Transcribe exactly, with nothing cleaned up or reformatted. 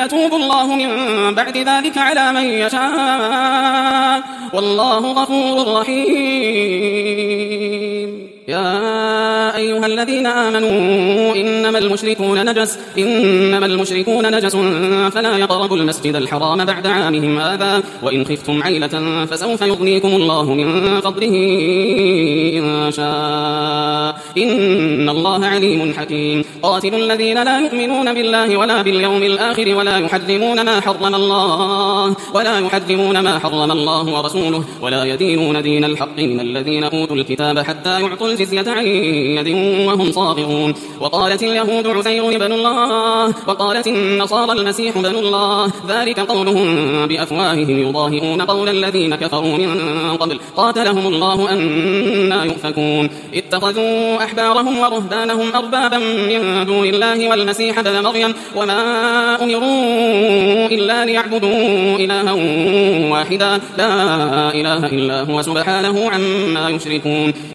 يتوب الله من بعد ذلك على من يشاء والله غفور رحيم. يا أيها الذين آمنوا إنما المشركون نجس إنما المشركون نجس فلا يقربوا المسجد الحرام بعد عامهم هذا وإن خفتم عيلة فسوف يغنيكم الله من فضله إن شاء إن الله عليم حكيم. قاتلوا الذين لا يؤمنون بالله ولا باليوم الآخر ولا يحرمون ما حرم الله ولا يحرمون ما حرم الله ورسوله ولا يدينون دين الحق من الذين أوتوا الكتاب حتى يعطوا الجزية عن يد وهم صاغرون. وقالت اليهود عزير ابن الله وقالت النصارى المسيح ابن الله ذلك قولهم بأفواههم يضاهئون قول الذين كفروا من قبل قاتلهم الله أنى يؤفكون. اتخذوا أحبارهم ورهبانهم أربابا من دون الله والمسيح ابن مريم وما أمروا إلا ليعبدوا إلها واحدا لا إله إلا هو سبحانه عما يشركون.